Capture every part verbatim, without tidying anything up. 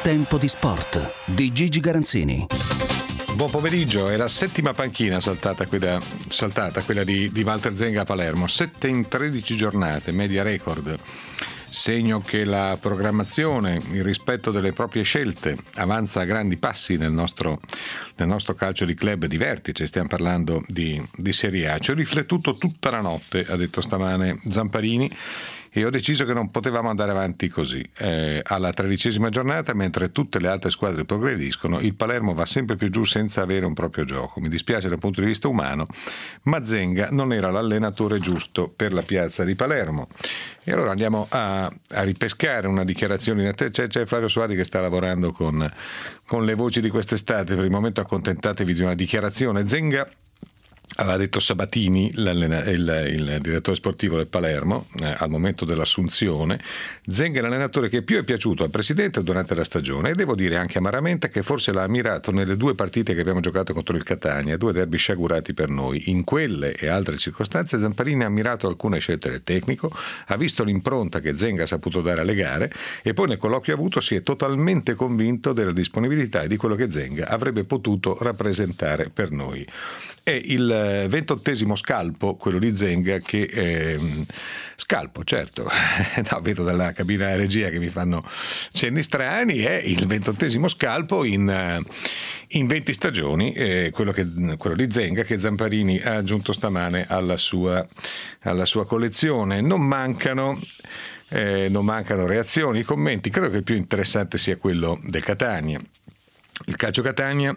Tempo di sport di Gigi Garanzini. Buon pomeriggio, è la settima panchina saltata quella, saltata, quella di, di Walter Zenga a Palermo. sette in tredici giornate, media record. Segno che la programmazione, il rispetto delle proprie scelte avanza a grandi passi nel nostro, nel nostro calcio di club di vertice. Stiamo parlando di, di Serie A. Ci ho riflettuto tutta la notte, ha detto stamane Zamparini, e ho deciso che non potevamo andare avanti così. Eh, alla tredicesima giornata, mentre tutte le altre squadre progrediscono, il Palermo va sempre più giù senza avere un proprio gioco. Mi dispiace dal punto di vista umano, ma Zenga non era l'allenatore giusto per la piazza di Palermo. E allora andiamo a, a ripescare una dichiarazione in attesa. C'è, c'è Flavio Suardi che sta lavorando con, con le voci di quest'estate. Per il momento accontentatevi di una dichiarazione. Zenga aveva detto Sabatini, il, il direttore sportivo del Palermo, eh, al momento dell'assunzione: Zenga è l'allenatore che più è piaciuto al presidente durante la stagione, e devo dire anche amaramente che forse l'ha ammirato nelle due partite che abbiamo giocato contro il Catania, due derby sciagurati per noi. In quelle e altre circostanze Zamparini ha ammirato alcune scelte del tecnico, ha visto l'impronta che Zenga ha saputo dare alle gare, e poi nel colloquio avuto si è totalmente convinto della disponibilità e di quello che Zenga avrebbe potuto rappresentare per noi. È il ventottesimo scalpo, quello di Zenga, che eh, scalpo, certo, no, vedo dalla cabina di regia che mi fanno cenni strani, è il ventottesimo scalpo in, in venti stagioni, eh, quello, che, quello di Zenga, che Zamparini ha aggiunto stamane alla sua, alla sua collezione. Non mancano eh, non mancano reazioni, commenti. Credo che il più interessante sia quello del Catania. Il calcio Catania,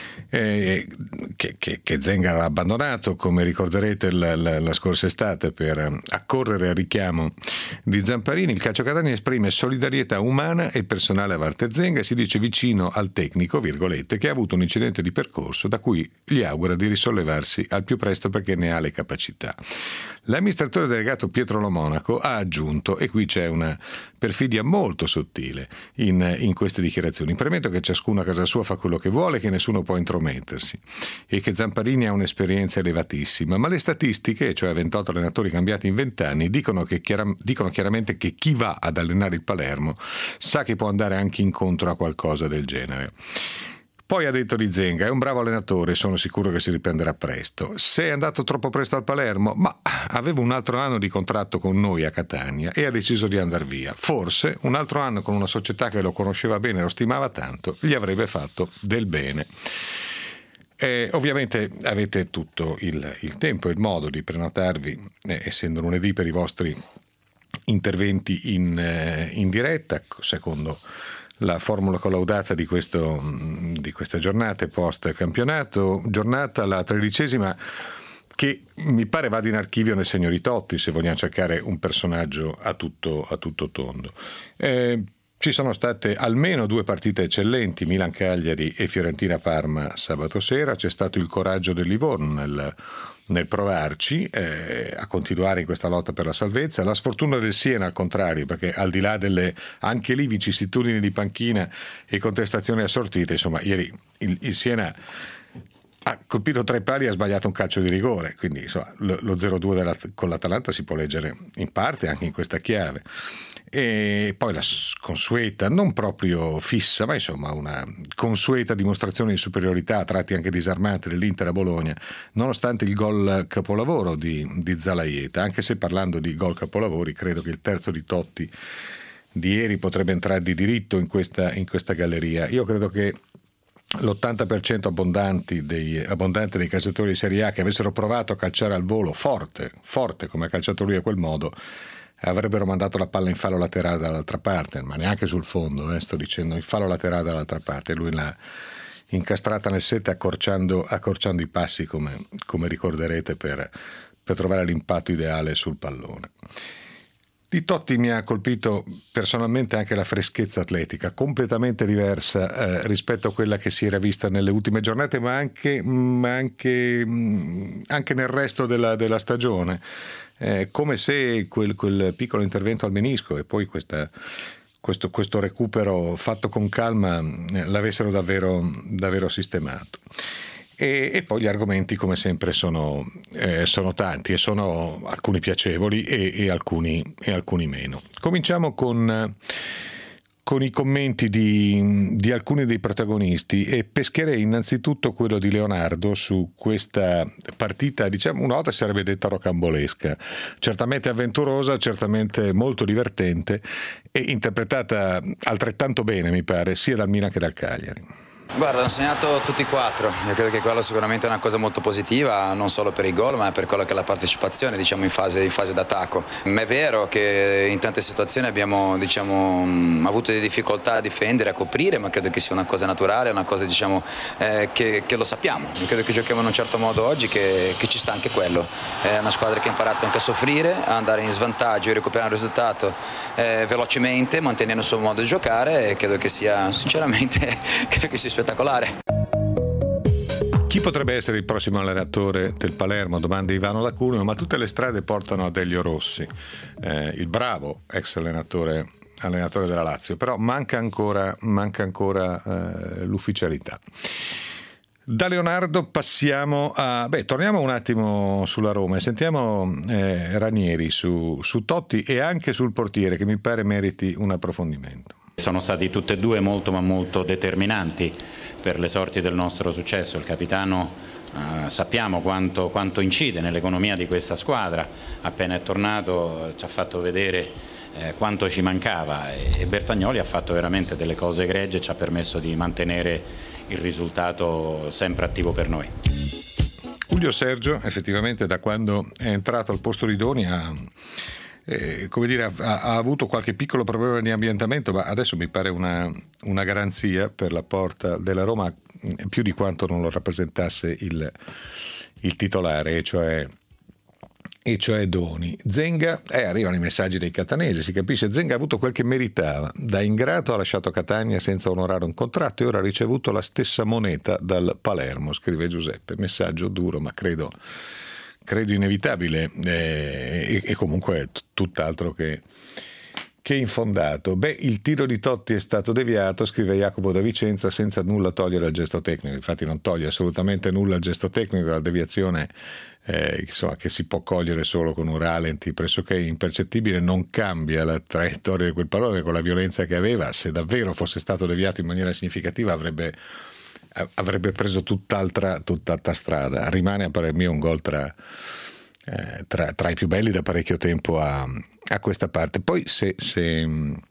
eh, che, che, che Zenga aveva abbandonato, come ricorderete, la, la, la scorsa estate per accorrere al richiamo di Zamparini. Il calcio Catania esprime solidarietà umana e personale a Walter Zenga e si dice vicino al tecnico, virgolette, che ha avuto un incidente di percorso da cui gli augura di risollevarsi al più presto perché ne ha le capacità. L'amministratore delegato Pietro Lo Monaco ha aggiunto, e qui c'è una perfidia molto sottile in, in queste dichiarazioni: premetto che ciascuno a casa sua fa quello che vuole, che nessuno può intromettersi, e che Zamparini ha un'esperienza elevatissima, ma le statistiche, cioè ventotto allenatori cambiati in venti anni, dicono, che chiara, dicono chiaramente che chi va ad allenare il Palermo sa che può andare anche incontro a qualcosa del genere. Poi ha detto di Zenga: è un bravo allenatore, sono sicuro che si riprenderà presto. Se è andato troppo presto al Palermo, ma aveva un altro anno di contratto con noi a Catania e ha deciso di andare via. Forse un altro anno con una società che lo conosceva bene e lo stimava tanto gli avrebbe fatto del bene. Eh, ovviamente avete tutto il, il tempo e il modo di prenotarvi, eh, essendo lunedì, per i vostri interventi in, eh, in diretta, secondo la formula collaudata di, questo, di queste giornate post campionato, giornata la tredicesima, che mi pare vada in archivio nel segno di Totti, se vogliamo cercare un personaggio a tutto, a tutto tondo. Eh, ci sono state almeno due partite eccellenti, Milan-Cagliari e Fiorentina-Parma sabato sera. C'è stato il coraggio del Livorno nel, nel provarci eh, a continuare in questa lotta per la salvezza. La sfortuna del Siena, al contrario, perché al di là delle anche lì vicissitudini di panchina e contestazioni assortite, insomma, ieri il, il Siena ha colpito tre pali e ha sbagliato un calcio di rigore, quindi insomma, lo, lo zero due della, con l'Atalanta si può leggere in parte anche in questa chiave. E poi la consueta, non proprio fissa, ma insomma una consueta dimostrazione di superiorità a tratti anche disarmante dell'Inter a Bologna, nonostante il gol capolavoro di, di Zalaieta. Anche se, parlando di gol capolavori, credo che il terzo di Totti di ieri potrebbe entrare di diritto in questa, in questa galleria. Io credo che l'ottanta per cento abbondanti dei, abbondante dei calciatori di Serie A che avessero provato a calciare al volo forte, forte come ha calciato lui a quel modo, avrebbero mandato la palla in fallo laterale dall'altra parte, ma neanche sul fondo, eh, sto dicendo in fallo laterale dall'altra parte. Lui l'ha incastrata nel set accorciando, accorciando i passi, come, come ricorderete, per, per trovare l'impatto ideale sul pallone. Di Totti mi ha colpito personalmente anche la freschezza atletica, completamente diversa eh, rispetto a quella che si era vista nelle ultime giornate, ma anche, ma anche, anche nel resto della, della stagione. Eh, come se quel, quel piccolo intervento al menisco e poi questa, questo, questo recupero fatto con calma eh, l'avessero davvero, davvero sistemato. E, e poi gli argomenti, come sempre, sono, eh, sono tanti, e sono alcuni piacevoli e, e, alcuni, e alcuni meno. Cominciamo con, con i commenti di, di alcuni dei protagonisti e pescherei innanzitutto quello di Leonardo su questa partita, diciamo una volta si sarebbe detta rocambolesca, certamente avventurosa, certamente molto divertente e interpretata altrettanto bene, mi pare, sia dal Milan che dal Cagliari. Guarda, hanno segnato tutti e quattro, io credo che quello sicuramente è una cosa molto positiva, non solo per i gol ma per quello che è la partecipazione, diciamo, in fase, in fase d'attacco. Ma è vero che in tante situazioni abbiamo, diciamo, avuto delle difficoltà a difendere, a coprire, ma credo che sia una cosa naturale, una cosa, diciamo, eh, che, che lo sappiamo. Io credo che giochiamo in un certo modo oggi che, che ci sta anche quello. È una squadra che ha imparato anche a soffrire, a andare in svantaggio e recuperare il risultato eh, velocemente, mantenendo il suo modo di giocare, e credo che sia, sinceramente, credo che sia spettacolare. Chi potrebbe essere il prossimo allenatore del Palermo? Domanda Ivano da Cuneo, ma tutte le strade portano a Delio Rossi, eh, il bravo ex allenatore, allenatore della Lazio, però manca ancora, manca ancora eh, l'ufficialità. Da Leonardo passiamo a... Beh, torniamo un attimo sulla Roma e sentiamo eh, Ranieri su, su Totti e anche sul portiere, che mi pare meriti un approfondimento. Sono stati tutti e due molto ma molto determinanti per le sorti del nostro successo. Il capitano eh, sappiamo quanto, quanto incide nell'economia di questa squadra, appena è tornato ci ha fatto vedere eh, quanto ci mancava e, e Bertagnoli ha fatto veramente delle cose egregie e ci ha permesso di mantenere il risultato sempre attivo per noi. Julio Sergio effettivamente da quando è entrato al posto di Doni ha... Eh, come dire, ha, ha avuto qualche piccolo problema di ambientamento, ma adesso mi pare una, una garanzia per la porta della Roma, più di quanto non lo rappresentasse il, il titolare, e cioè, e cioè Doni. Zenga, eh, arrivano i messaggi dei catanesi, si capisce, Zenga ha avuto quel che meritava, da ingrato ha lasciato Catania senza onorare un contratto e ora ha ricevuto la stessa moneta dal Palermo, scrive Giuseppe. Messaggio duro, ma credo credo inevitabile eh, e, e comunque t- tutt'altro che, che infondato. Beh, il tiro di Totti è stato deviato, scrive Jacopo da Vicenza, senza nulla togliere al gesto tecnico. Infatti non toglie assolutamente nulla al gesto tecnico, la deviazione eh, insomma, che si può cogliere solo con un rallenti pressoché impercettibile, non cambia la traiettoria di quel pallone con la violenza che aveva. Se davvero fosse stato deviato in maniera significativa avrebbe avrebbe preso tutt'altra, tutt'altra strada. Rimane a parer mio un gol tra, eh, tra, tra i più belli da parecchio tempo a, a questa parte. Poi se, se,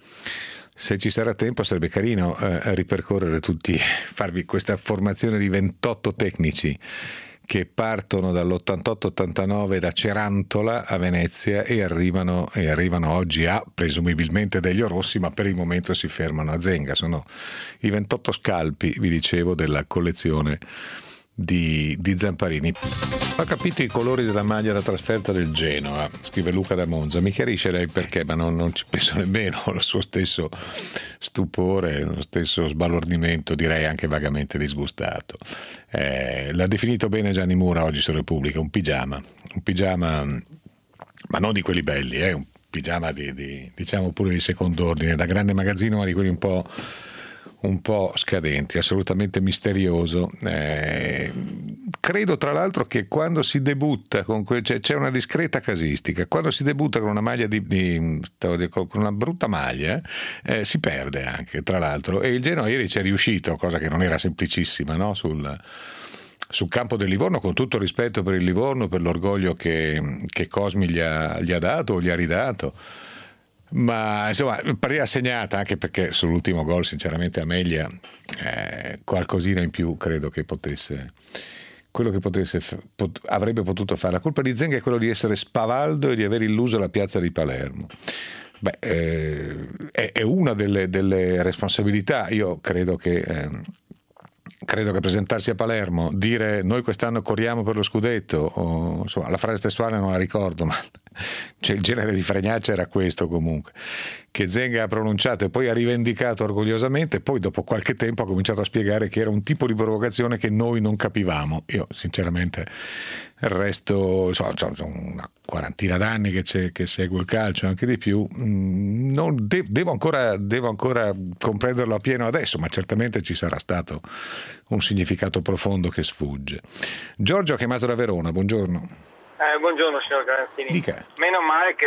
se ci sarà tempo sarebbe carino eh, ripercorrere tutti, farvi questa formazione di ventotto tecnici che partono dall'ottantotto ottantanove da Cerantola a Venezia e arrivano, e arrivano oggi a presumibilmente Delio Rossi, ma per il momento si fermano a Zenga. Sono i ventotto scalpi, vi dicevo, della collezione di, di Zamparini. Ho capito i colori della maglia da trasferta del Genoa, scrive Luca da Monza. Mi chiarisce lei perché, ma non, non ci penso nemmeno. Lo suo stesso stupore, lo stesso sbalordimento, direi anche vagamente disgustato. Eh, l'ha definito bene Gianni Mura oggi su Repubblica, un pigiama, un pigiama, ma non di quelli belli, eh, un pigiama di, di diciamo pure di secondo ordine, da grande magazzino, ma di quelli un po' un po' scadenti, assolutamente misterioso. Eh, credo tra l'altro che quando si debutta con que- cioè, c'è una discreta casistica, quando si debutta con una maglia di, di con una brutta maglia eh, si perde anche, tra l'altro, e il Genoa ieri ci è riuscito, cosa che non era semplicissima, no? sul sul campo del Livorno, con tutto rispetto per il Livorno, per l'orgoglio che, che Cosmi gli ha, gli ha dato o gli ha ridato. Ma insomma, partita segnata, anche perché sull'ultimo gol sinceramente Amelia eh, qualcosina in più credo che potesse, quello che potesse pot, avrebbe potuto fare. La colpa di Zenga è quello di essere spavaldo e di aver illuso la piazza di Palermo. Beh, eh, è, è una delle, delle responsabilità. Io credo che eh, credo che presentarsi a Palermo, dire noi quest'anno corriamo per lo scudetto, o, insomma, la frase testuale non la ricordo, ma cioè, il genere di fregnaccia era questo comunque, che Zenga ha pronunciato e poi ha rivendicato orgogliosamente, poi dopo qualche tempo ha cominciato a spiegare che era un tipo di provocazione che noi non capivamo. Io sinceramente resto, so, so, so, una quarantina d'anni che, c'è, che seguo il calcio, anche di più, non de- devo, ancora, devo ancora comprenderlo appieno adesso, ma certamente ci sarà stato un significato profondo che sfugge. Giorgio ha chiamato da Verona, buongiorno. Eh, buongiorno signor Garanzini. Dica. Meno male che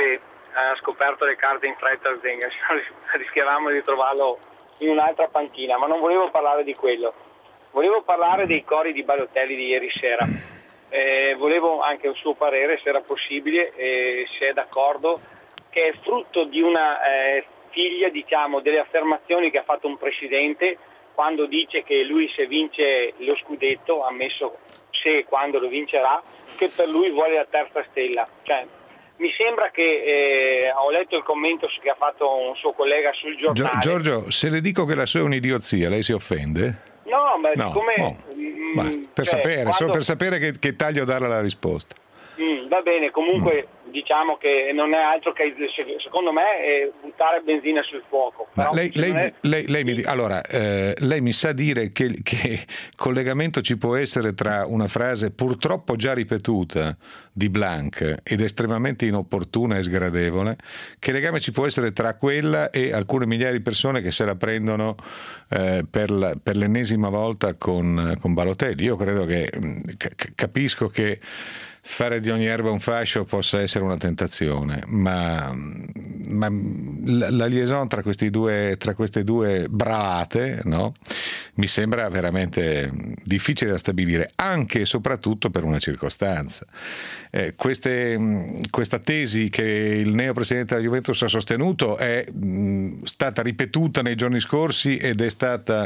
ha scoperto le carte in fretta Zenga, rischiavamo di trovarlo in un'altra panchina, ma non volevo parlare di quello, volevo parlare dei cori di Balotelli di ieri sera. Eh, volevo anche un suo parere, se era possibile, eh, se è d'accordo, che è frutto di una eh, figlia, diciamo, delle affermazioni che ha fatto un presidente quando dice che lui, se vince lo scudetto, ammesso se e quando lo vincerà, che per lui vuole la terza stella. Cioè, mi sembra che eh, ho letto il commento che ha fatto un suo collega sul giornale. Giorgio, se le dico che la sua è un'idiozia, lei si offende? No, ma no, come no. Mh, Basta, per cioè, sapere, quando... solo per sapere che, che taglio darle la risposta. Mm, va bene, comunque mm. diciamo che non è altro che, secondo me, è buttare benzina sul fuoco. Ma lei, lei, è... lei, lei, mi, allora, eh, lei mi sa dire che, che collegamento ci può essere tra una frase purtroppo già ripetuta di Blanc ed estremamente inopportuna e sgradevole, che legame ci può essere tra quella e alcune migliaia di persone che se la prendono eh, per, la, per l'ennesima volta con, con Balotelli? Io credo che c- capisco che fare di ogni erba un fascio possa essere una tentazione, ma, ma la, la liaison tra questi due, tra queste due bravate, no? Mi sembra veramente difficile da stabilire, anche e soprattutto per una circostanza. Eh, queste, questa tesi che il neo presidente della Juventus ha sostenuto è mh, stata ripetuta nei giorni scorsi ed è stata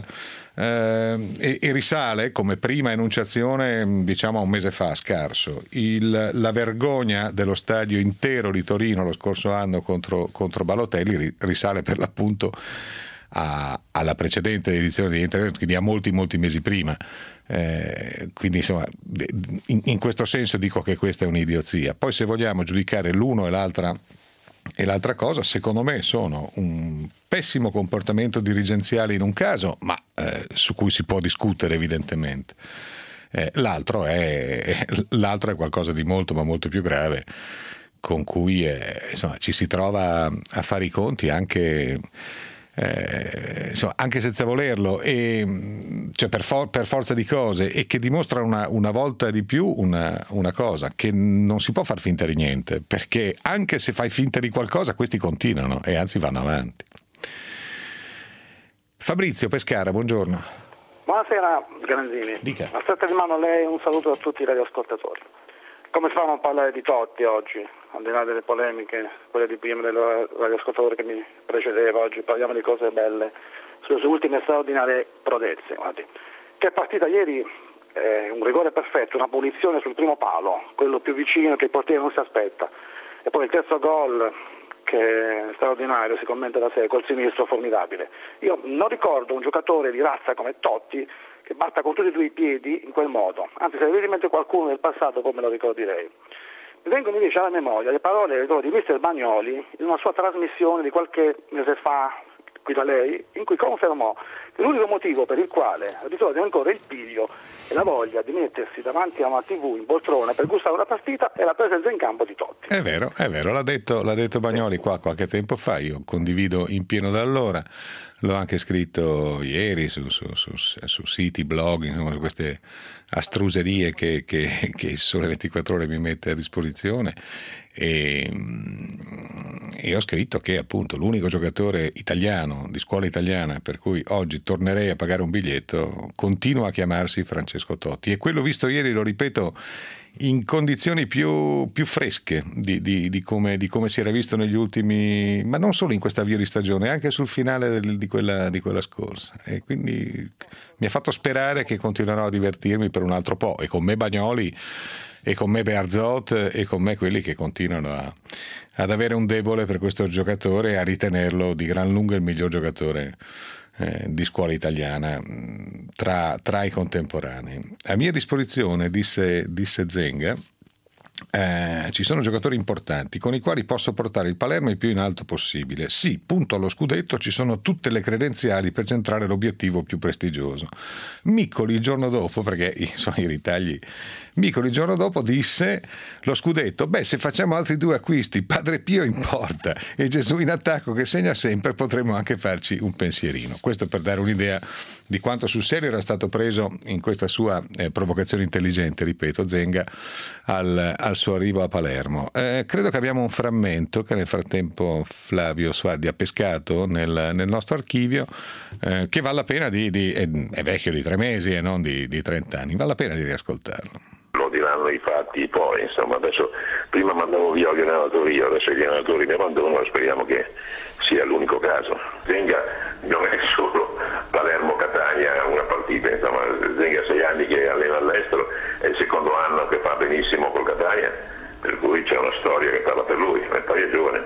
eh, e, e risale come prima enunciazione, diciamo, a un mese fa scarso. Il, la vergogna dello stadio intero di Torino lo scorso anno contro, contro Balotelli risale per l'appunto a, alla precedente edizione di Internet, quindi a molti molti mesi prima. Eh, quindi insomma in, in questo senso dico che questa è un'idiozia. Poi, se vogliamo giudicare l'uno e l'altra e l'altra cosa, secondo me sono un pessimo comportamento dirigenziale in un caso, ma eh, su cui si può discutere evidentemente. Eh, l'altro è l'altro è qualcosa di molto ma molto più grave, con cui eh, insomma ci si trova a fare i conti anche Eh, insomma, anche senza volerlo, e cioè per, for- per forza di cose, e che dimostra una, una volta di più una, una cosa, che non si può far finta di niente, perché anche se fai finta di qualcosa questi continuano e anzi vanno avanti. Fabrizio Pescara, buongiorno. Buonasera Granzini. Dica. A stretta di mano lei, un saluto a tutti i radioascoltatori. Come si fa a non parlare di Totti oggi, al di là delle polemiche, quelle di prima del radioascoltatore che mi precedeva? Oggi parliamo di cose belle, sulle sue ultime straordinarie prodezze. Guardi. Che partita ieri, eh, un rigore perfetto, una punizione sul primo palo, quello più vicino che il portiere non si aspetta, e poi il terzo gol che è straordinario, si commenta da sé, col sinistro formidabile. Io non ricordo un giocatore di razza come Totti che batta con tutti e due i piedi in quel modo, anzi se avete in mente qualcuno del passato poi me lo ricorderei. Mi vengono invece alla memoria le parole di mister Bagnoli in una sua trasmissione di qualche mese fa qui da lei, in cui confermò che l'unico motivo per il quale ritorna ancora il piglio e la voglia di mettersi davanti a una tivù in poltrona per gustare una partita è la presenza in campo di Totti. È vero, è vero, l'ha detto, l'ha detto Bagnoli qua qualche tempo fa, io condivido in pieno da allora, l'ho anche scritto ieri su, su, su, su siti, blog, insomma, su queste astruserie che, che, che Sole ventiquattro Ore mi mette a disposizione, e, e ho scritto che appunto l'unico giocatore italiano di scuola italiana per cui oggi tornerei a pagare un biglietto continua a chiamarsi Francesco Totti, e quello visto ieri, lo ripeto, in condizioni più, più fresche di, di, di, come, di come si era visto negli ultimi, ma non solo in questa avvio di stagione, anche sul finale del, di, quella, di quella scorsa, e quindi mi ha fatto sperare che continuerò a divertirmi per un altro po', e con me Bagnoli e con me Bearzot e con me quelli che continuano a, ad avere un debole per questo giocatore e a ritenerlo di gran lunga il miglior giocatore eh, di scuola italiana tra, tra i contemporanei. A mia disposizione, disse, disse Zenga, Eh, ci sono giocatori importanti con i quali posso portare il Palermo il più in alto possibile. Sì, punto allo scudetto, ci sono tutte le credenziali per centrare l'obiettivo più prestigioso. Miccoli il giorno dopo, perché sono i ritagli, Miccoli il giorno dopo disse: lo scudetto, beh, se facciamo altri due acquisti, Padre Pio in porta e Gesù in attacco che segna sempre, potremmo anche farci un pensierino. Questo per dare un'idea di quanto sul serio era stato preso in questa sua eh, provocazione intelligente, ripeto, Zenga al, al suo arrivo a Palermo. Eh, credo che abbiamo un frammento che nel frattempo Flavio Suardi ha pescato nel, nel nostro archivio, eh, che vale la pena di, di è, è vecchio di tre mesi e non di, di trenta anni, vale la pena di riascoltarlo. Lo diranno i fatti poi, insomma, adesso prima mandavo via gli allenatori io, adesso gli allenatori ne mandano, speriamo che sia l'unico caso. Zenga non è solo Palermo-Catania una partita, insomma, Zenga ha sei anni che allena all'estero, è il secondo anno che fa benissimo col Catania, per cui c'è una storia che parla per lui, e poi è giovane.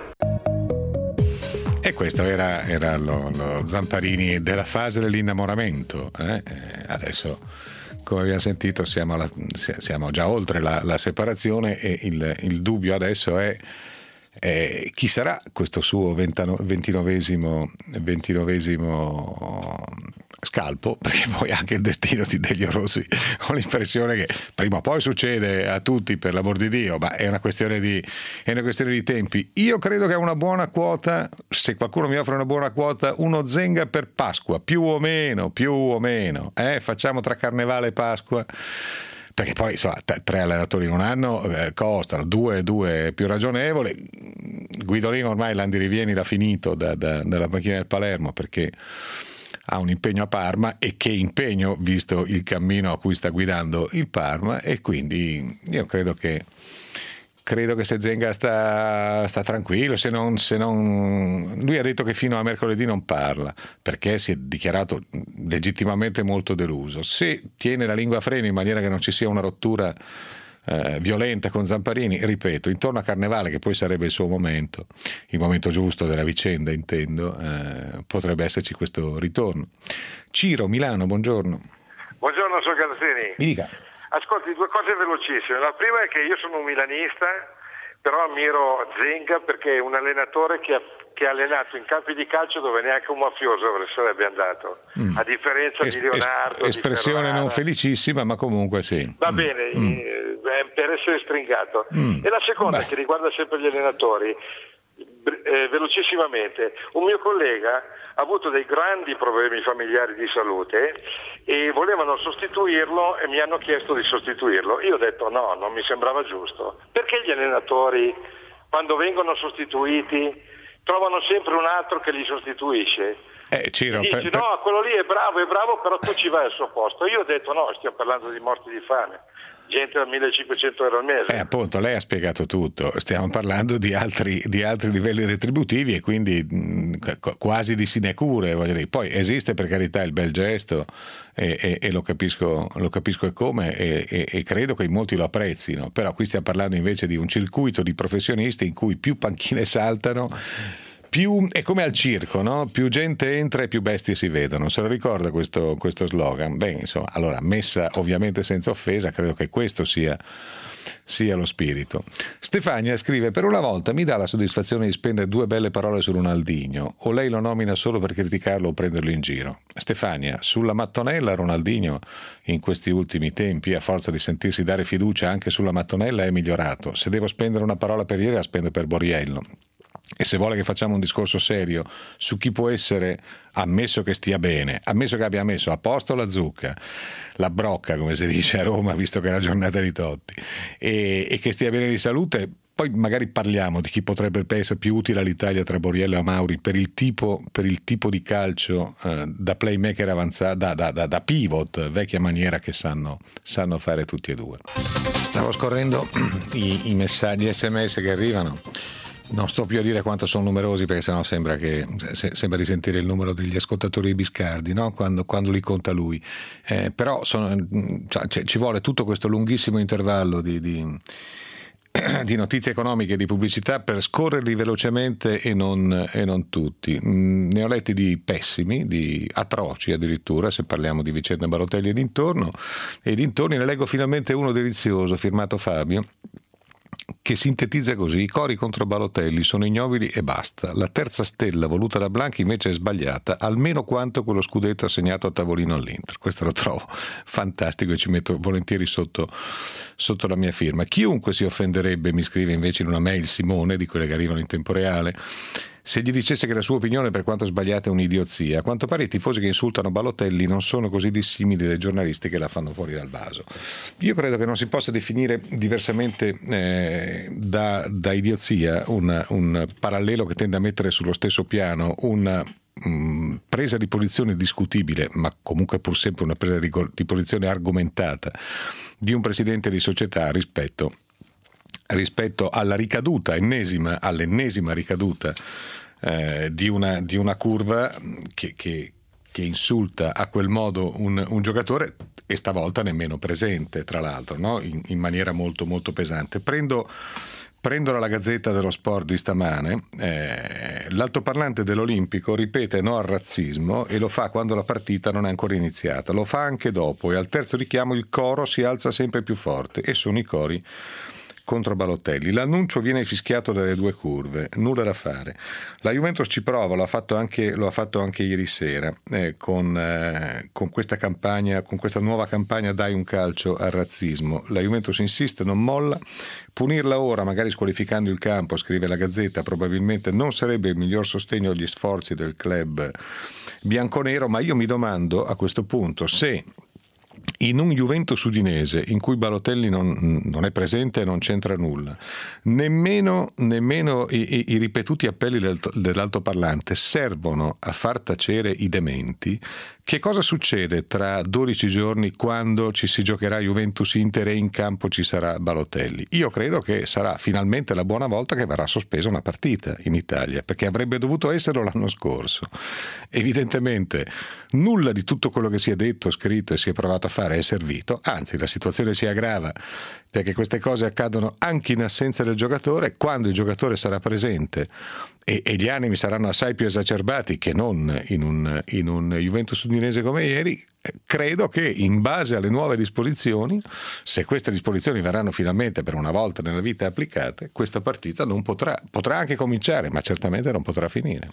E questo era, era lo, lo Zamparini della fase dell'innamoramento, eh? Adesso, come abbiamo sentito, siamo, alla, siamo già oltre la, la separazione e il, il dubbio adesso è eh, chi sarà questo suo ventinovesimo, ventinovesimo scalpo, perché poi anche il destino di Delio Rossi ho l'impressione che prima o poi succede a tutti, per l'amor di Dio, ma è una questione di, è una questione di tempi. Io credo che è una buona quota, se qualcuno mi offre una buona quota, uno Zenga per Pasqua, più o meno, più o meno, eh? Facciamo tra Carnevale e Pasqua, perché poi insomma, t- tre allenatori in un anno eh, costano, due, due più ragionevole. Guidolino ormai l'Andirivieni l'ha finito da, da, dalla panchina del Palermo, perché ha un impegno a Parma, e che impegno visto il cammino a cui sta guidando il Parma, e quindi io credo che credo che se Zenga sta, sta tranquillo, se non, se non lui ha detto che fino a mercoledì non parla, perché si è dichiarato legittimamente molto deluso. Se tiene la lingua a freno in maniera che non ci sia una rottura Eh, violenta con Zamparini, ripeto, intorno a Carnevale, che poi sarebbe il suo momento, il momento giusto della vicenda, intendo, eh, potrebbe esserci questo ritorno. Ciro, Milano, buongiorno. Buongiorno, sono Garzini. Mi dica. Ascolti, due cose velocissime. La prima è che io sono un milanista, però ammiro Zenga perché è un allenatore che ha, che ha allenato in campi di calcio dove neanche un mafioso sarebbe andato, mm. a differenza es- di Leonardo. Es- espressione di non felicissima, ma comunque sì. Va mm. bene, mm. eh, per essere stringato. Mm. E la seconda, Beh. che riguarda sempre gli allenatori, eh, velocissimamente, un mio collega ha avuto dei grandi problemi familiari di salute e volevano sostituirlo e mi hanno chiesto di sostituirlo. Io ho detto no, non mi sembrava giusto. Perché gli allenatori, quando vengono sostituiti, trovano sempre un altro che li sostituisce? Eh, Ciro, Dici, per, per... no, quello lì è bravo, è bravo, però tu ci vai al suo posto. Io ho detto no, stiamo parlando di morti di fame, gente da millecinquecento euro al mese. Eh, appunto, lei ha spiegato tutto, stiamo parlando di altri, di altri livelli retributivi e quindi mh, quasi di sinecure, voglio dire. Poi esiste, per carità, il bel gesto e, e, e lo capisco, lo capisco e come e, e, e credo che in molti lo apprezzino, però qui stiamo parlando invece di un circuito di professionisti in cui più panchine saltano, più è come al circo, no? Più gente entra e più bestie si vedono. Se lo ricorda questo, questo slogan? Beh, insomma, allora, messa ovviamente senza offesa, credo che questo sia, sia lo spirito. Stefania scrive: per una volta mi dà la soddisfazione di spendere due belle parole su Ronaldinho, o lei lo nomina solo per criticarlo o prenderlo in giro? Stefania, sulla mattonella Ronaldinho in questi ultimi tempi, a forza di sentirsi dare fiducia anche sulla mattonella, è migliorato. Se devo spendere una parola per ieri la spendo per Borriello. E se vuole che facciamo un discorso serio su chi può essere, ammesso che stia bene, ammesso che abbia messo a posto la zucca, la brocca, come si dice a Roma, visto che è la giornata di Totti, e, e che stia bene di salute, poi magari parliamo di chi potrebbe essere più utile all'Italia tra Borriello e Amauri per il tipo, per il tipo di calcio eh, da playmaker avanzato, da, da, da, da pivot, vecchia maniera, che sanno, sanno fare tutti e due. Stavo scorrendo i, i messaggi, gli sms che arrivano. Non sto più a dire quanto sono numerosi, perché sennò sembra che se, sembra di sentire il numero degli ascoltatori di Biscardi, no? quando, quando li conta lui. Eh, però sono, cioè, ci vuole tutto questo lunghissimo intervallo di, di, di notizie economiche e di pubblicità per scorrerli velocemente e non, e non tutti. Mm, ne ho letti di pessimi, di atroci addirittura, se parliamo di vicende Balotelli e dintorno, e dintorni ne leggo finalmente uno delizioso, firmato Fabio, che sintetizza così: i cori contro Balotelli sono ignobili e basta. La terza stella voluta da Blanchi invece è sbagliata, almeno quanto quello scudetto assegnato a tavolino all'Inter. Questo lo trovo fantastico e ci metto volentieri sotto, sotto la mia firma. Chiunque si offenderebbe, mi scrive invece in una mail Simone, di quelle che arrivano in tempo reale, se gli dicesse che la sua opinione, per quanto sbagliata, è un'idiozia. A quanto pare i tifosi che insultano Balotelli non sono così dissimili dai giornalisti che la fanno fuori dal vaso. Io credo che non si possa definire diversamente eh, da, da idiozia un, un parallelo che tende a mettere sullo stesso piano una mh, presa di posizione discutibile, ma comunque pur sempre una presa di, di posizione argomentata di un presidente di società rispetto rispetto alla ricaduta ennesima, all'ennesima ricaduta eh, di, una, di una curva che, che, che insulta a quel modo un, un giocatore, e stavolta nemmeno presente, tra l'altro, no? in, in maniera molto molto pesante. Prendo, prendo dalla Gazzetta dello Sport di stamane, eh, l'altoparlante dell'Olimpico ripete no al razzismo e lo fa quando la partita non è ancora iniziata, lo fa anche dopo, e al terzo richiamo il coro si alza sempre più forte, e sono i cori contro Balotelli. L'annuncio viene fischiato dalle due curve, nulla da fare. La Juventus ci prova, lo ha fatto anche, lo ha fatto anche ieri sera eh, con, eh, con questa campagna, con questa nuova campagna Dai un calcio al razzismo. La Juventus insiste, non molla. Punirla ora, magari squalificando il campo, scrive la Gazzetta, probabilmente non sarebbe il miglior sostegno agli sforzi del club bianconero, ma io mi domando a questo punto se in un Juventus Udinese in cui Balotelli non, non è presente e non c'entra nulla, nemmeno, nemmeno i, i, i ripetuti appelli del, dell'altoparlante servono a far tacere i dementi, che cosa succede tra dodici giorni quando ci si giocherà Juventus-Inter e in campo ci sarà Balotelli? Io credo che sarà finalmente la buona volta che verrà sospesa una partita in Italia, perché avrebbe dovuto esserlo l'anno scorso. Evidentemente nulla di tutto quello che si è detto, scritto e si è provato a fare è servito, anzi la situazione si aggrava, perché queste cose accadono anche in assenza del giocatore. Quando il giocatore sarà presente e, e gli animi saranno assai più esacerbati che non in un, in un Juventus Udinese come ieri, credo che in base alle nuove disposizioni, se queste disposizioni verranno finalmente per una volta nella vita applicate, questa partita non potrà, potrà anche cominciare, ma certamente non potrà finire.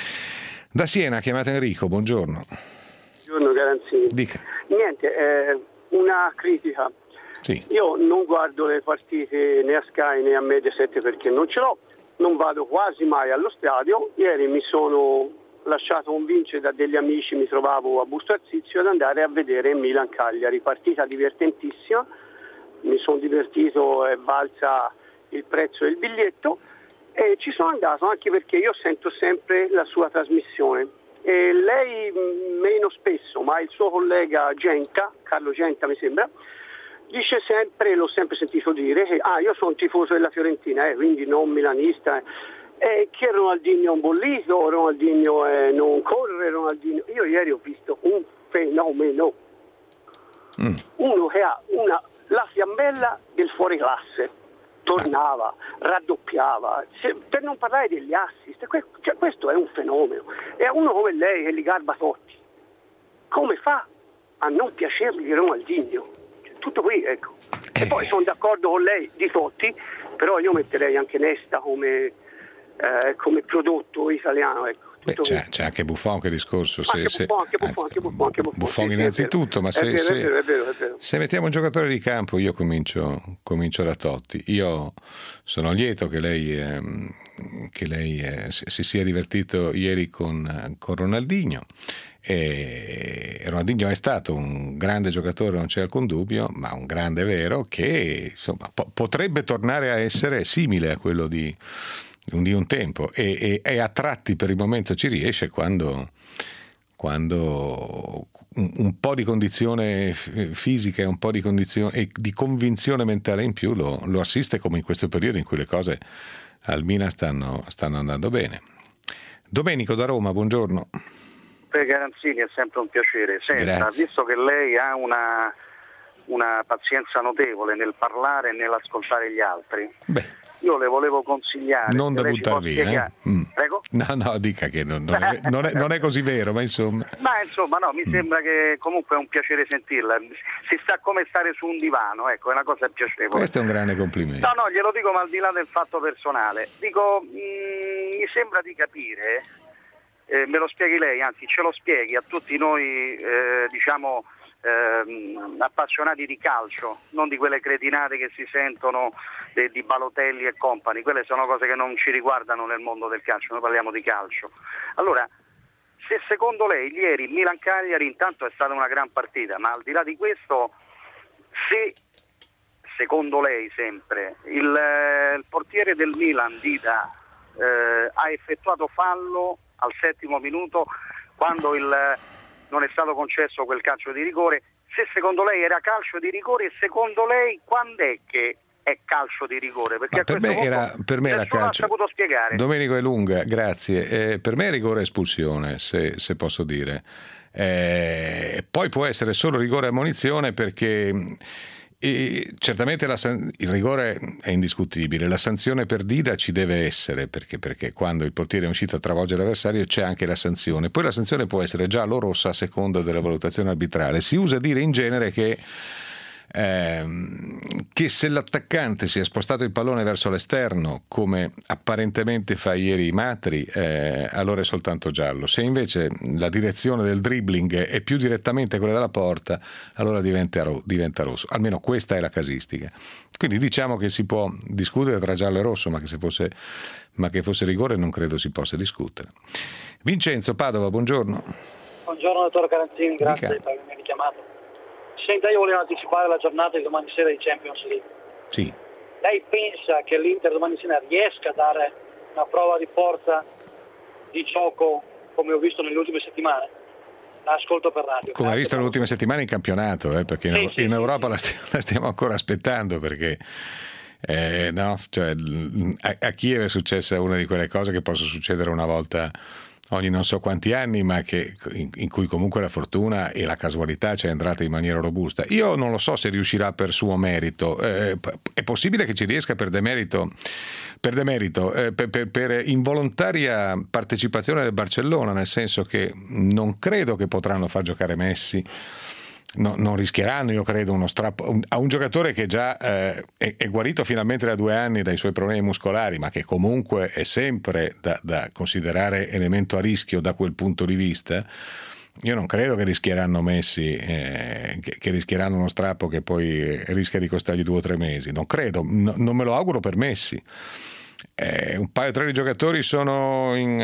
Da Siena, chiamata Enrico, buongiorno. Buongiorno Garanzini. Dica. Niente, eh, una critica. Sì. Io non guardo le partite né a Sky né a Mediaset perché non ce l'ho, non vado quasi mai allo stadio. Ieri mi sono lasciato convincere da degli amici, mi trovavo a Busto Arsizio, ad andare a vedere Milan-Cagliari, partita divertentissima, mi sono divertito, è valsa il prezzo del biglietto e ci sono andato anche perché io sento sempre la sua trasmissione. E lei meno spesso, ma il suo collega Genta, Carlo Genta mi sembra, dice sempre, l'ho sempre sentito dire, che ah, io sono tifoso della Fiorentina, eh, quindi non milanista, eh, che Ronaldinho è un bollito, Ronaldinho eh, non corre, Ronaldinho. Io ieri ho visto un fenomeno, mm. uno che ha una, la fiammella del fuoriclasse. Tornava, raddoppiava, se, per non parlare degli assist, que, cioè, questo è un fenomeno. E a uno come lei che li garba tutti, come fa a non piacergli Ronaldinho? Cioè, tutto qui, ecco. E poi sono d'accordo con lei di Totti, però io metterei anche Nesta come, eh, come prodotto italiano, ecco. Beh, c'è, c'è anche Buffon che discorso. Se, anche se, Buffon, anche Buffon, anzi, anche Buffon, anche Buffon, Buffon sì, innanzitutto, ma se, è vero, se, è vero, è vero, è vero. se mettiamo un giocatore di campo, io comincio, comincio da Totti. Io sono lieto che lei, eh, che lei eh, si sia divertito ieri con, con Ronaldinho. E Ronaldinho è stato un grande giocatore, non c'è alcun dubbio, ma un grande vero che insomma po- potrebbe tornare a essere simile a quello di di un tempo e, e, e a tratti per il momento ci riesce quando, quando un, un po' di condizione fisica e un po' di condizione e di convinzione mentale in più lo, lo assiste, come in questo periodo in cui le cose al Milan stanno, stanno andando bene. Domenico da Roma, buongiorno. Per Garanzini è sempre un piacere. Senta, visto che lei ha una, una pazienza notevole nel parlare e nell'ascoltare gli altri, Beh. Io le volevo consigliare. Non da buttare via. Eh? Mm. Prego? No, no, dica che non, non, è, non, è, non è così vero, ma insomma. Ma insomma, no, mi mm. sembra che comunque è un piacere sentirla. Si sta come stare su un divano, ecco, è una cosa piacevole. Questo è un grande complimento. No, no, glielo dico, ma al di là del fatto personale. Dico, mh, mi sembra di capire, eh, me lo spieghi lei, anzi ce lo spieghi a tutti noi, eh, diciamo, ehm, appassionati di calcio, non di quelle cretinate che si sentono de, di Balotelli e compagni. Quelle sono cose che non ci riguardano nel mondo del calcio, noi parliamo di calcio. Allora, se secondo lei ieri Milan-Cagliari intanto è stata una gran partita, ma al di là di questo, se secondo lei sempre il, eh, il portiere del Milan, Dida, eh, ha effettuato fallo al settimo minuto quando il, non è stato concesso quel calcio di rigore, se secondo lei era calcio di rigore, e secondo lei quando è che è calcio di rigore? Perché per me era, per me era calcio. Ha saputo spiegare. Domenico è lunga, grazie. Eh, per me è rigore espulsione, se, se posso dire. Eh, poi può essere solo rigore e ammonizione, perché e certamente la, il rigore è indiscutibile, la sanzione per Dida ci deve essere, perché, perché quando il portiere è uscito a travolgere l'avversario c'è anche la sanzione. Poi la sanzione può essere gialla o rossa a seconda della valutazione arbitrale. Si usa dire in genere che Ehm, che se l'attaccante si è spostato il pallone verso l'esterno, come apparentemente fa ieri Matri, eh, allora è soltanto giallo. Se invece la direzione del dribbling è più direttamente quella della porta, allora diventa, ro- diventa rosso. Almeno questa è la casistica. Quindi diciamo che si può discutere tra giallo e rosso, ma che se fosse, ma che fosse rigore non credo si possa discutere. Vincenzo Padova, buongiorno. Buongiorno dottor Caranzini, grazie Dica. per avermi richiamato. Senta, io volevo anticipare la giornata di domani sera di Champions League. Sì. Lei pensa che l'Inter domani sera riesca a dare una prova di forza di gioco come ho visto nelle ultime settimane? L'ascolto per radio. Come hai visto nelle ultime settimane in campionato, eh, perché in, sì, in sì, Europa sì. La, stiamo, la stiamo ancora aspettando, perché eh, no, cioè, a, a Kiev è successa una di quelle cose che possono succedere una volta ogni non so quanti anni, ma che, in, in cui comunque la fortuna e la casualità ci è entrata in maniera robusta. Io non lo so se riuscirà per suo merito, eh, è possibile che ci riesca per demerito, per, demerito eh, per, per, per involontaria partecipazione del Barcellona, nel senso che non credo che potranno far giocare Messi. No, non rischieranno, io credo, uno strappo a un giocatore che già eh, è, è guarito finalmente da due anni dai suoi problemi muscolari, ma che comunque è sempre da, da considerare elemento a rischio da quel punto di vista. Io non credo che rischieranno Messi, eh, che, che rischieranno uno strappo che poi rischia di costargli due o tre mesi. Non credo, no, non me lo auguro per Messi. Eh, un paio o tre di giocatori sono in,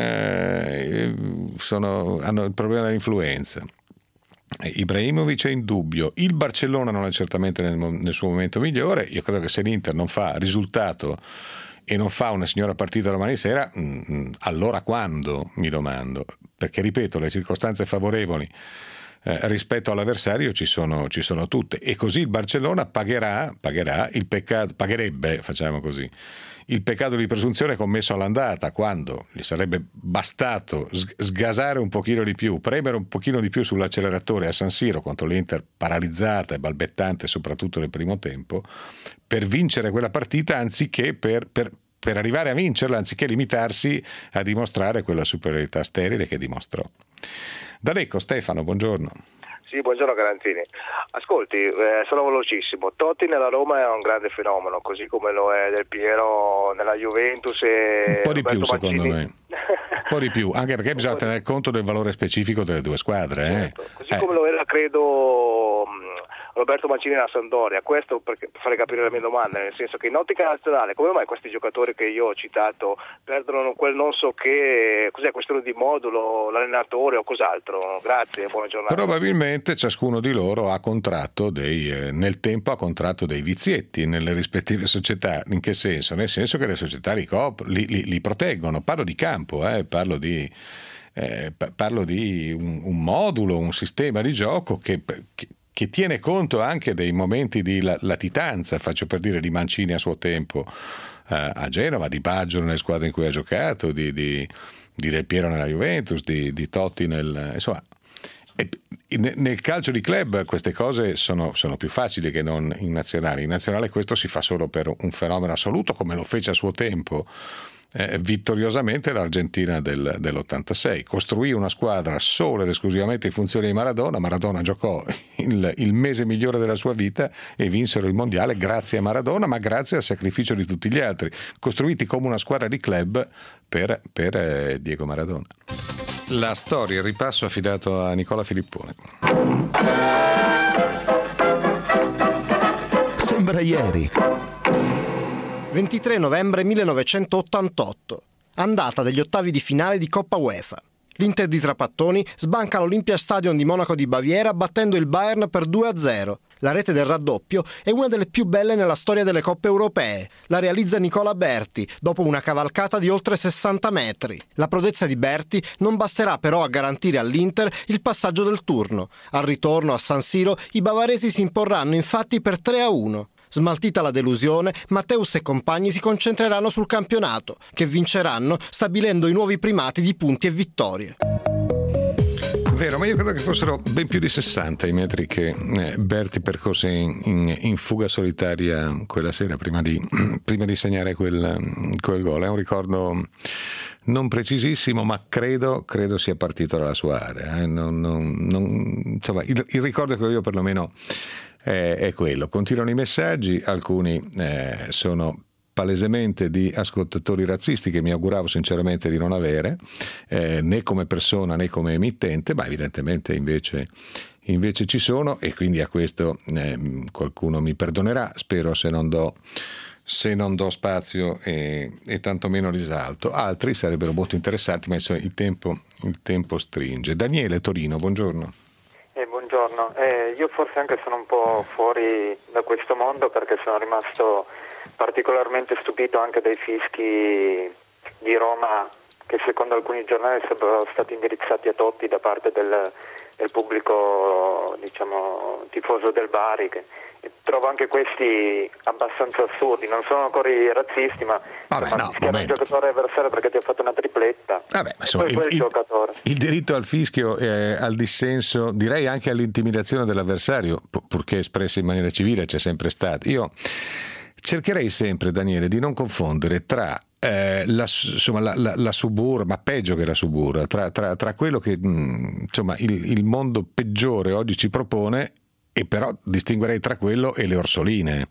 eh, sono, hanno il problema dell'influenza. Ibrahimovic è in dubbio, il Barcellona non è certamente nel, nel suo momento migliore. Io credo che se l'Inter non fa risultato e non fa una signora partita domani sera, mh, allora quando, mi domando, perché ripeto, le circostanze favorevoli eh, rispetto all'avversario ci sono, ci sono tutte, e così il Barcellona pagherà, pagherà il peccato, pagherebbe, facciamo così, il peccato di presunzione commesso all'andata, quando gli sarebbe bastato sgasare un pochino di più, premere un pochino di più sull'acceleratore a San Siro contro l'Inter paralizzata e balbettante soprattutto nel primo tempo, per vincere quella partita, anziché per, per, per arrivare a vincerla, anziché limitarsi a dimostrare quella superiorità sterile che dimostrò. D'Alecco, Stefano, buongiorno. Sì, buongiorno Caranzini. Ascolti, eh, sono velocissimo. Totti nella Roma è un grande fenomeno, così come lo è Del Piero nella Juventus e un po' di Roberto più Mancini. Secondo me. Un po' di più, anche perché bisogna tenere conto del valore specifico delle due squadre. Certo. Eh. Così eh. come lo era, credo, Roberto Mancini nella Sampdoria. Questo per fare capire la mia domanda, nel senso che in ottica nazionale come mai questi giocatori che io ho citato perdono quel non so che, cos'è, questione di modulo, l'allenatore o cos'altro? Grazie, buona giornata. Probabilmente ciascuno di loro ha contratto dei, eh, nel tempo ha contratto dei vizietti nelle rispettive società. In che senso? Nel senso che le società li, cop- li, li, li proteggono. Parlo di campo, eh, parlo di eh, parlo di un, un modulo, un sistema di gioco che, che che tiene conto anche dei momenti di latitanza, faccio per dire di Mancini a suo tempo eh, a Genova, di Baggio nelle squadre in cui ha giocato, di, di, di Del Piero nella Juventus, di, di Totti nel... insomma, e, nel calcio di club queste cose sono, sono più facili che non in nazionale. In nazionale questo si fa solo per un fenomeno assoluto, come lo fece a suo tempo Eh, vittoriosamente l'Argentina del, dell'ottantasei. Costruì una squadra solo ed esclusivamente in funzione di Maradona. Maradona giocò il, il mese migliore della sua vita e vinsero il mondiale grazie a Maradona, ma grazie al sacrificio di tutti gli altri, costruiti come una squadra di club per, per eh, Diego Maradona. La storia, il ripasso affidato a Nicola Filippone. Sembra ieri. ventitré novembre millenovecentottantotto. Andata degli ottavi di finale di Coppa UEFA. L'Inter di Trapattoni sbanca l'Olympia Stadium di Monaco di Baviera battendo il Bayern per due a zero. La rete del raddoppio è una delle più belle nella storia delle coppe europee. La realizza Nicola Berti dopo una cavalcata di oltre sessanta metri. La prodezza di Berti non basterà però a garantire all'Inter il passaggio del turno. Al ritorno a San Siro i bavaresi si imporranno infatti per tre a uno. Smaltita la delusione, Matteus e compagni si concentreranno sul campionato, che vinceranno stabilendo i nuovi primati di punti e vittorie. Vero, ma io credo che fossero ben più di sessanta i metri che eh, Berti percorse in, in, in fuga solitaria quella sera prima di, prima di segnare quel, quel gol. È un ricordo non precisissimo, ma credo, credo sia partito dalla sua area. Eh. Non, non, non, insomma, il, il ricordo che ho io perlomeno è, è quello. Continuano i messaggi, alcuni eh, sono palesemente di ascoltatori razzisti che mi auguravo sinceramente di non avere, eh, né come persona né come emittente, ma evidentemente invece, invece ci sono, e quindi a questo eh, qualcuno mi perdonerà, spero, se non do, se non do spazio e, e tantomeno risalto. Altri sarebbero molto interessanti, ma insomma, il tempo, il tempo stringe. Daniele, Torino, buongiorno. Eh, buongiorno, eh, io forse anche sono un po' fuori da questo mondo perché sono rimasto particolarmente stupito anche dai fischi di Roma che secondo alcuni giornali sarebbero stati indirizzati a Totti da parte del, del pubblico, diciamo, tifoso del Bari, che trovo anche questi abbastanza assurdi. Non sono ancora i razzisti, ma Vabbè, no, fischiare un giocatore avversario perché ti ha fatto una tripletta. Vabbè, ma insomma, il, il, il, giocatore. il diritto al fischio, eh, al dissenso, direi anche all'intimidazione dell'avversario, purché espressa in maniera civile, c'è sempre stato. Io cercherei sempre, Daniele, di non confondere tra eh, la, insomma, la, la, la subura, ma peggio che la subura, tra, tra, tra quello che mh, insomma, il, il mondo peggiore oggi ci propone, e però distinguerei tra quello e le orsoline.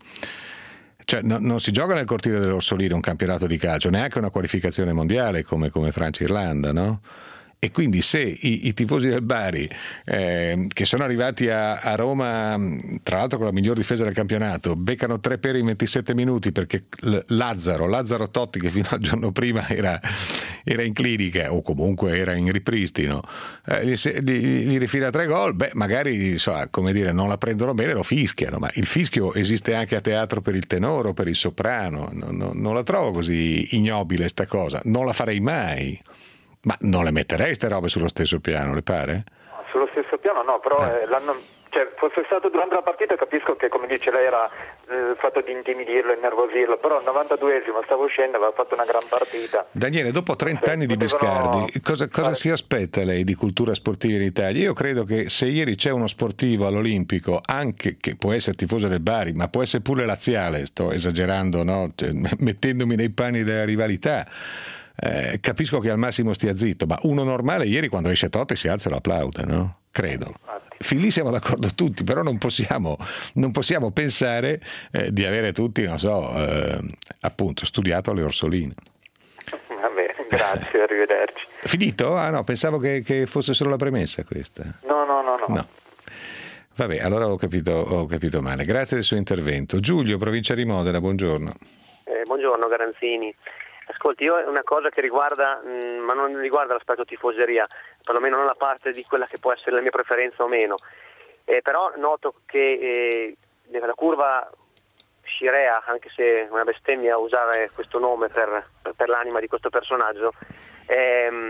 Cioè no, non si gioca nel cortile delle orsoline un campionato di calcio, neanche una qualificazione mondiale come, come Francia-Irlanda, no? E quindi se i, i tifosi del Bari eh, che sono arrivati a, a Roma, tra l'altro con la miglior difesa del campionato, beccano tre pere in ventisette minuti perché Lazzaro, Lazzaro Totti, che fino al giorno prima era, era in clinica o comunque era in ripristino, eh, gli, gli, gli rifila tre gol, beh magari so, come dire, non la prendono bene, lo fischiano, ma il fischio esiste anche a teatro per il tenore o per il soprano. Non, non, non la trovo così ignobile sta cosa, non la farei mai. Ma non le metterei ste robe sullo stesso piano, le pare? No, sullo stesso piano no, però eh. Eh, l'hanno, cioè, fosse stato durante la partita capisco che, come dice lei, era eh, il fatto di intimidirlo, innervosirlo, però al novantaduesimo stavo uscendo, aveva fatto una gran partita. Daniele, dopo trenta anni di Biscardi, cosa, cosa si aspetta lei di cultura sportiva in Italia? Io credo che se ieri c'è uno sportivo all'Olimpico, anche che può essere tifoso del Bari, ma può essere pure laziale, sto esagerando, no? Cioè, mettendomi nei panni della rivalità, Eh, capisco che al massimo stia zitto, ma uno normale ieri quando esce Totti si alza e lo applaude, no? Credo. Fin lì siamo d'accordo tutti, però non possiamo, non possiamo pensare eh, di avere tutti, non so, eh, appunto, studiato le orsoline. Va bene, grazie, arrivederci. Finito? Ah no, pensavo che, che fosse solo la premessa questa. No, no, no, no. no. Vabbè, allora ho capito, ho capito male. Grazie del suo intervento. Giulio, provincia di Modena, buongiorno. Eh, buongiorno Garanzini. Ascolti, io è una cosa che riguarda, mh, ma non riguarda l'aspetto tifoseria, perlomeno non la parte di quella che può essere la mia preferenza o meno, eh, però noto che eh, la curva Scirea, anche se è una bestemmia usare questo nome per, per, per l'anima di questo personaggio, ehm,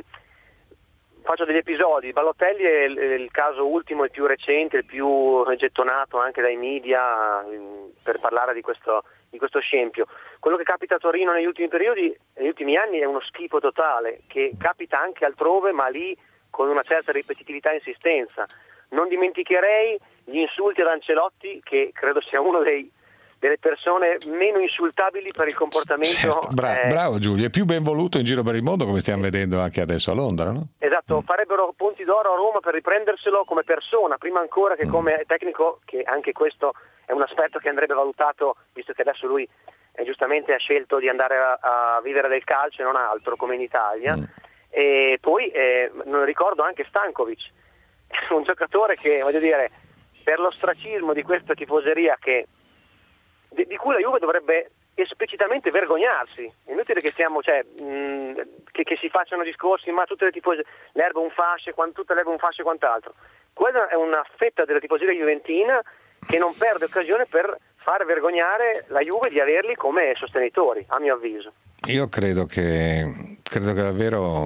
faccio degli episodi. Balotelli è il, il caso ultimo, il più recente, il più gettonato anche dai media mh, per parlare di questo di questo scempio. Quello che capita a Torino negli ultimi periodi, negli ultimi anni, è uno schifo totale, che capita anche altrove, ma lì con una certa ripetitività e insistenza. Non dimenticherei gli insulti ad Ancelotti, che credo sia uno dei delle persone meno insultabili per il comportamento. Certo, bravo, eh, bravo Giulio, è più ben voluto in giro per il mondo, come stiamo vedendo anche adesso a Londra, no? Esatto, mm. farebbero punti d'oro a Roma per riprenderselo come persona, prima ancora che come tecnico, che anche questo è un aspetto che andrebbe valutato, visto che adesso lui eh, giustamente ha scelto di andare a, a vivere del calcio e non altro, come in Italia. Mm. E poi eh, non ricordo anche Stankovic, un giocatore che, voglio dire, per l'ostracismo di questa tifoseria che cui la Juve dovrebbe esplicitamente vergognarsi. È inutile che stiamo, cioè, mh, che, che si facciano discorsi, ma tutte le tifoserie, l'erba un fascio, tutte l'erba un fascio e quant'altro. Quella è una fetta della tifoseria juventina che non perde occasione per far vergognare la Juve di averli come sostenitori, a mio avviso. Io credo che credo che davvero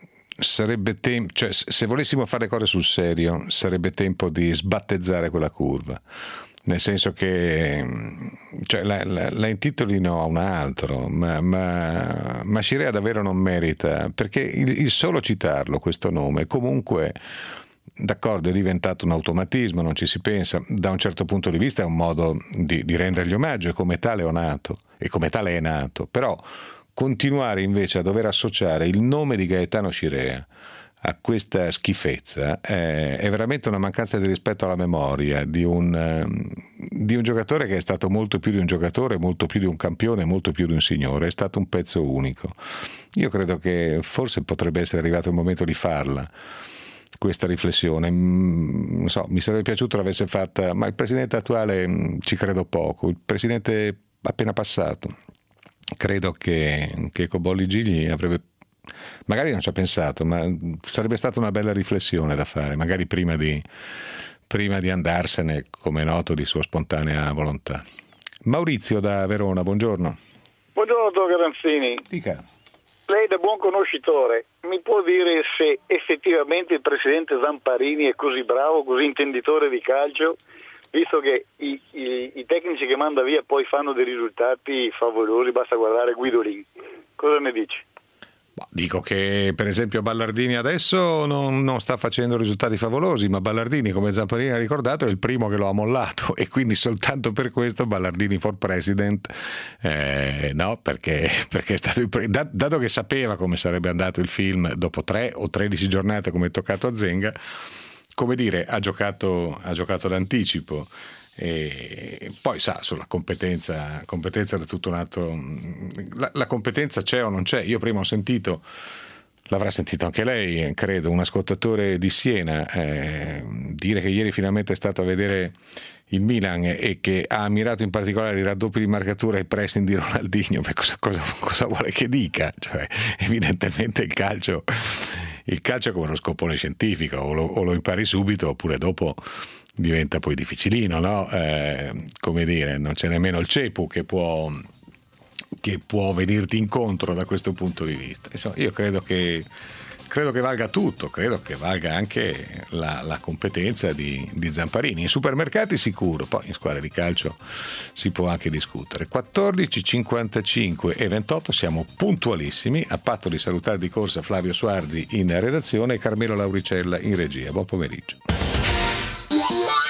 sarebbe tempo, cioè se volessimo fare cose sul serio, sarebbe tempo di sbattezzare quella curva. Nel senso che, cioè, la, la, la intitolino a un altro, ma, ma, ma Scirea davvero non merita, perché il, il solo citarlo, questo nome, comunque, d'accordo, è diventato un automatismo, non ci si pensa, da un certo punto di vista è un modo di, di rendergli omaggio, e come tale è nato, e come tale è nato, però continuare invece a dover associare il nome di Gaetano Scirea a questa schifezza eh, è veramente una mancanza di rispetto alla memoria di un, eh, di un giocatore che è stato molto più di un giocatore, molto più di un campione, molto più di un signore, è stato un pezzo unico. Io credo che forse potrebbe essere arrivato il momento di farla questa riflessione. Mm, non so, mi sarebbe piaciuto l'avesse fatta, ma il presidente attuale mm, ci credo poco, il presidente appena passato credo che, che Cobolli Gigli avrebbe, magari non ci ha pensato, ma sarebbe stata una bella riflessione da fare, magari prima di, prima di andarsene, come è noto, di sua spontanea volontà. Maurizio da Verona, buongiorno. Buongiorno dottor Garanzini. Dica. Lei da buon conoscitore mi può dire se effettivamente il presidente Zamparini è così bravo, così intenditore di calcio, visto che i, i, i tecnici che manda via poi fanno dei risultati favolosi, basta guardare Guidolin. Cosa ne dici? Dico che per esempio Ballardini adesso non, non sta facendo risultati favolosi, ma Ballardini, come Zamparini ha ricordato, è il primo che lo ha mollato, e quindi soltanto per questo Ballardini for president, eh, no, perché, perché è stato il, dato che sapeva come sarebbe andato il film dopo tre o tredici giornate come è toccato a Zenga, come dire, ha giocato, ha giocato d'anticipo. E poi sa, sulla competenza competenza da tutto un altro, la, la competenza c'è o non c'è. Io prima ho sentito, l'avrà sentito anche lei, credo, un ascoltatore di Siena eh, dire che ieri finalmente è stato a vedere il Milan e che ha ammirato in particolare i raddoppi di marcatura e il pressing di Ronaldinho. Beh, cosa, cosa, cosa vuole che dica? Cioè, evidentemente il calcio il calcio è come uno scopone scientifico, o lo, o lo impari subito oppure dopo diventa poi difficilino, no? Eh, come dire, non c'è nemmeno il Cepu che può, che può venirti incontro da questo punto di vista. Insomma, io credo che credo che valga tutto, credo che valga anche la, la competenza di, di Zamparini. In supermercati sicuro, poi in squadre di calcio si può anche discutere. quattordici, cinquantacinque e ventotto, siamo puntualissimi, a patto di salutare di corsa Flavio Suardi in redazione e Carmelo Lauricella in regia. Buon pomeriggio.